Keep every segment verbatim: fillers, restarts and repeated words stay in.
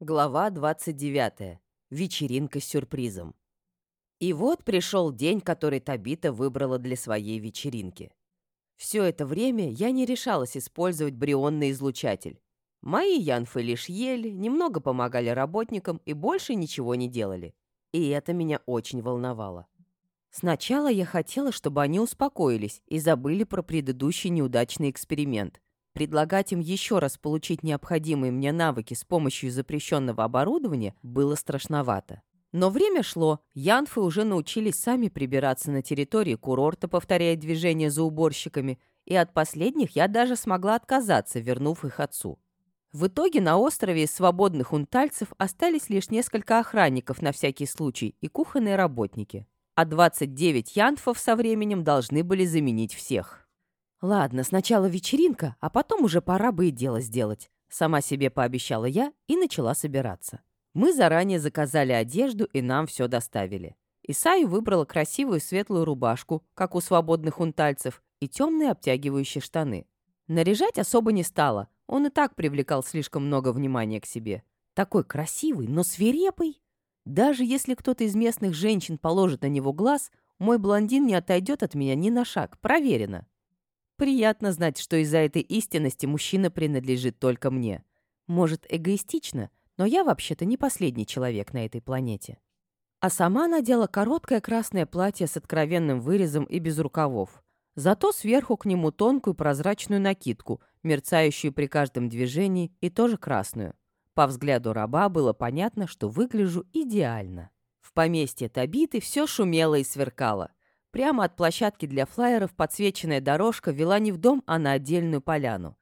Глава двадцать девятая. Вечеринка с сюрпризом. И вот пришел день, который Табита выбрала для своей вечеринки. Все это время я не решалась использовать брионный излучатель. Мои янфы лишь ели, немного помогали работникам и больше ничего не делали. И это меня очень волновало. Сначала я хотела, чтобы они успокоились и забыли про предыдущий неудачный эксперимент. Предлагать им еще раз получить необходимые мне навыки с помощью запрещенного оборудования было страшновато. Но время шло, янфы уже научились сами прибираться на территории курорта, повторяя движения за уборщиками, и от последних я даже смогла отказаться, вернув их отцу. В итоге на острове из свободных унтальцев остались лишь несколько охранников на всякий случай и кухонные работники. А двадцать девять янфов со временем должны были заменить всех. «Ладно, сначала вечеринка, а потом уже пора бы и дело сделать», — сама себе пообещала я и начала собираться. Мы заранее заказали одежду, и нам все доставили. Исаю выбрала красивую светлую рубашку, как у свободных унтальцев, и темные обтягивающие штаны. Наряжать особо не стала, он и так привлекал слишком много внимания к себе. Такой красивый, но свирепый. Даже если кто-то из местных женщин положит на него глаз, мой блондин не отойдет от меня ни на шаг, проверено. Приятно знать, что из-за этой истинности мужчина принадлежит только мне. Может, эгоистично, но я вообще-то не последний человек на этой планете. А сама надела короткое красное платье с откровенным вырезом и без рукавов. Зато сверху к нему тонкую прозрачную накидку, мерцающую при каждом движении, и тоже красную. По взгляду раба было понятно, что выгляжу идеально. В поместье Табиты все шумело и сверкало. Прямо от площадки для флаеров подсвеченная дорожка вела не в дом, а на отдельную поляну.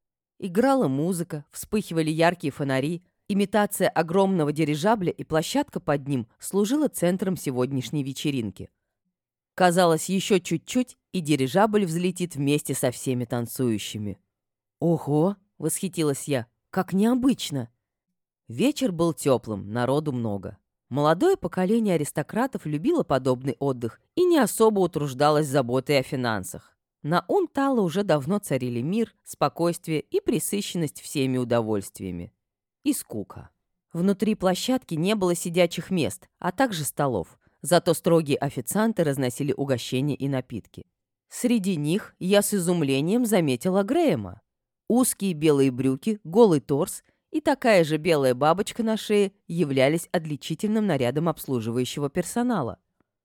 Играла музыка, вспыхивали яркие фонари, имитация огромного дирижабля и площадка под ним служила центром сегодняшней вечеринки. Казалось, еще чуть-чуть, и дирижабль взлетит вместе со всеми танцующими. «Ого!» — восхитилась я. «Как необычно!» Вечер был теплым, народу много. Молодое поколение аристократов любило подобный отдых и не особо утруждалось заботой о финансах. На Унтала уже давно царили мир, спокойствие и пресыщенность всеми удовольствиями. И скука. Внутри площадки не было сидячих мест, а также столов. Зато строгие официанты разносили угощения и напитки. Среди них я с изумлением заметила Грэема. Узкие белые брюки, голый торс и такая же белая бабочка на шее являлись отличительным нарядом обслуживающего персонала.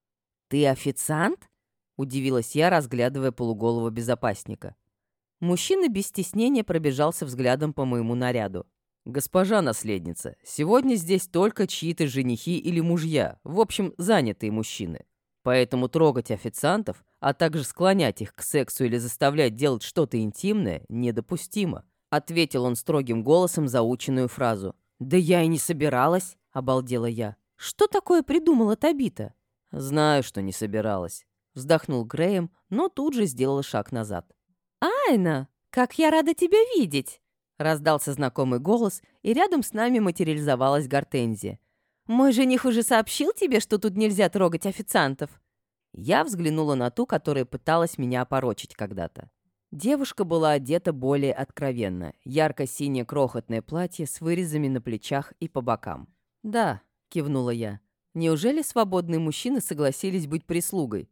«Ты официант?» — удивилась я, разглядывая полуголого безопасника. Мужчина без стеснения пробежался взглядом по моему наряду. «Госпожа наследница, сегодня здесь только чьи-то женихи или мужья, в общем, занятые мужчины. Поэтому трогать официантов, а также склонять их к сексу или заставлять делать что-то интимное, недопустимо», — ответил он строгим голосом заученную фразу. «Да я и не собиралась», — обалдела я. «Что такое придумала Табита?» «Знаю, что не собиралась», — вздохнул Грэем, но тут же сделал шаг назад. «Айна, как я рада тебя видеть!» — раздался знакомый голос, и рядом с нами материализовалась Гортензия. «Мой жених уже сообщил тебе, что тут нельзя трогать официантов?» Я взглянула на ту, которая пыталась меня опорочить когда-то. Девушка была одета более откровенно. Ярко-синее крохотное платье с вырезами на плечах и по бокам. «Да», — кивнула я. «Неужели свободные мужчины согласились быть прислугой?»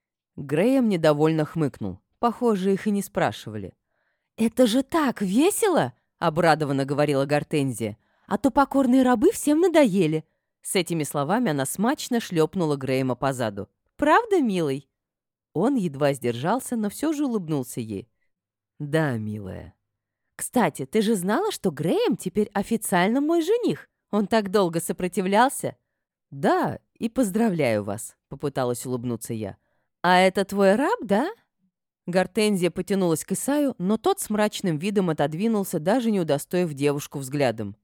Грэем недовольно хмыкнул. Похоже, их и не спрашивали. «Это же так весело!» — обрадованно говорила Гортензия. «А то покорные рабы всем надоели». С этими словами она смачно шлепнула Грэема по заду. «Правда, милый?» Он едва сдержался, но все же улыбнулся ей. «Да, милая». «Кстати, ты же знала, что Грэем теперь официально мой жених? Он так долго сопротивлялся?» «Да, и поздравляю вас», — попыталась улыбнуться я. «А это твой раб, да?» Гортензия потянулась к Исаю, но тот с мрачным видом отодвинулся, даже не удостоив девушку взглядом.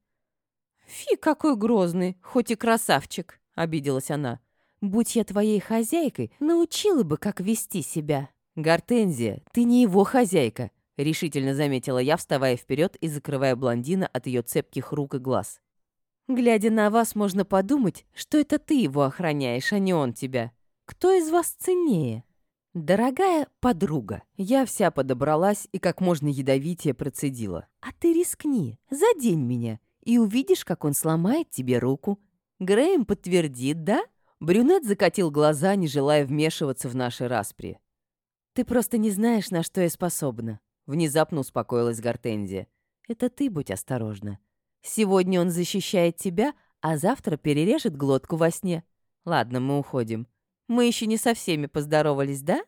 «Фи, какой грозный, хоть и красавчик», — обиделась она. «Будь я твоей хозяйкой, научила бы, как вести себя». «Гортензия, ты не его хозяйка», — решительно заметила я, вставая вперед и закрывая блондина от ее цепких рук и глаз. «Глядя на вас, можно подумать, что это ты его охраняешь, а не он тебя. Кто из вас ценнее?» «Дорогая подруга», я вся подобралась и как можно ядовитее процедила. «А ты рискни, задень меня, и увидишь, как он сломает тебе руку. Грэем подтвердит, да?» Брюнет закатил глаза, не желая вмешиваться в наши распри. «Ты просто не знаешь, на что я способна», — внезапно успокоилась Гортензия. «Это ты будь осторожна. Сегодня он защищает тебя, а завтра перережет глотку во сне. Ладно, мы уходим. Мы еще не со всеми поздоровались, да?»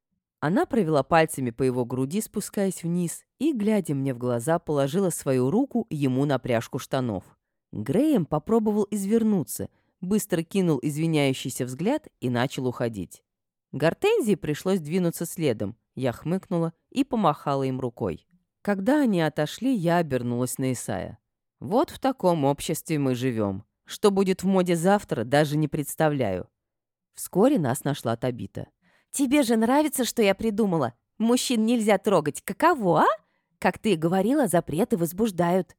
Она провела пальцами по его груди, спускаясь вниз, и, глядя мне в глаза, положила свою руку ему на пряжку штанов. Грэем попробовал извернуться, быстро кинул извиняющийся взгляд и начал уходить. Гортензии пришлось двинуться следом. Я хмыкнула и помахала им рукой. Когда они отошли, я обернулась на Исая. «Вот в таком обществе мы живем. Что будет в моде завтра, даже не представляю». Вскоре нас нашла Табита. «Тебе же нравится, что я придумала? Мужчин нельзя трогать. Каково, а? Как ты и говорила, запреты возбуждают».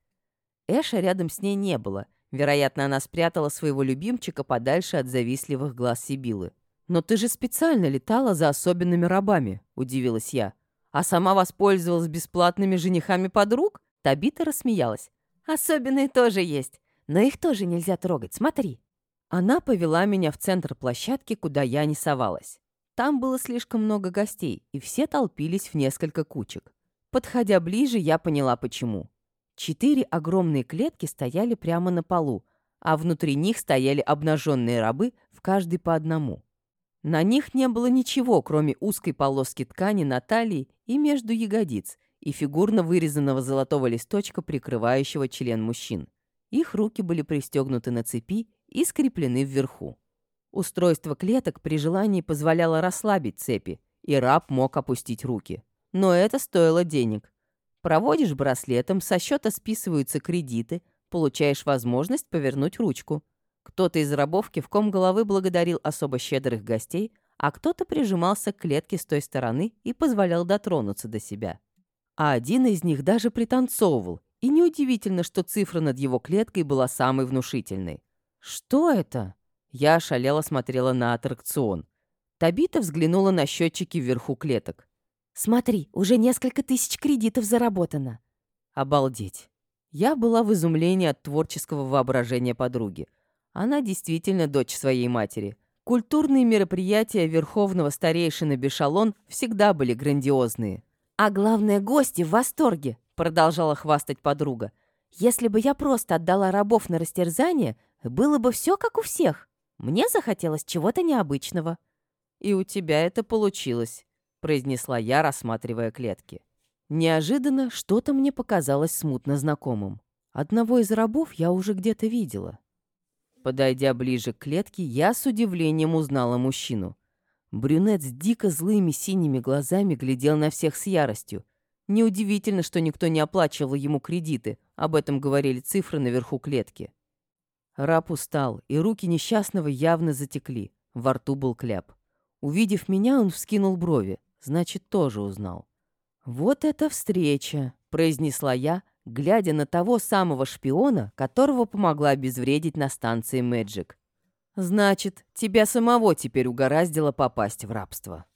Эша рядом с ней не было. Вероятно, она спрятала своего любимчика подальше от завистливых глаз Сибилы. «Но ты же специально летала за особенными рабами», — удивилась я. «А сама воспользовалась бесплатными женихами подруг?» Табита рассмеялась. «Особенные тоже есть, но их тоже нельзя трогать, смотри». Она повела меня в центр площадки, куда я не совалась. Там было слишком много гостей, и все толпились в несколько кучек. Подходя ближе, я поняла, почему. Четыре огромные клетки стояли прямо на полу, а внутри них стояли обнаженные рабы, в каждой по одному. На них не было ничего, кроме узкой полоски ткани на талии и между ягодиц, и фигурно вырезанного золотого листочка, прикрывающего член мужчин. Их руки были пристегнуты на цепи и скреплены вверху. Устройство клеток при желании позволяло расслабить цепи, и раб мог опустить руки. Но это стоило денег. Проводишь браслетом, со счета списываются кредиты, получаешь возможность повернуть ручку. Кто-то из рабов кивком головы благодарил особо щедрых гостей, а кто-то прижимался к клетке с той стороны и позволял дотронуться до себя. А один из них даже пританцовывал, и неудивительно, что цифра над его клеткой была самой внушительной. «Что это?» Я ошалело смотрела на аттракцион. Табита взглянула на счетчики вверху клеток. «Смотри, уже несколько тысяч кредитов заработано». Обалдеть. Я была в изумлении от творческого воображения подруги. Она действительно дочь своей матери. Культурные мероприятия верховного старейшины Бешалон всегда были грандиозные. «А главное, гости в восторге», — продолжала хвастать подруга. «Если бы я просто отдала рабов на растерзание, было бы все как у всех. Мне захотелось чего-то необычного». «И у тебя это получилось», — произнесла я, рассматривая клетки. Неожиданно что-то мне показалось смутно знакомым. Одного из рабов я уже где-то видела. Подойдя ближе к клетке, я с удивлением узнала мужчину. Брюнет с дико злыми синими глазами глядел на всех с яростью. Неудивительно, что никто не оплачивал ему кредиты, об этом говорили цифры наверху клетки. Раб устал, и руки несчастного явно затекли, во рту был кляп. Увидев меня, он вскинул брови, значит, тоже узнал. «Вот это встреча!» — произнесла я, глядя на того самого шпиона, которого помогла обезвредить на станции Мэджик. «Значит, тебя самого теперь угораздило попасть в рабство».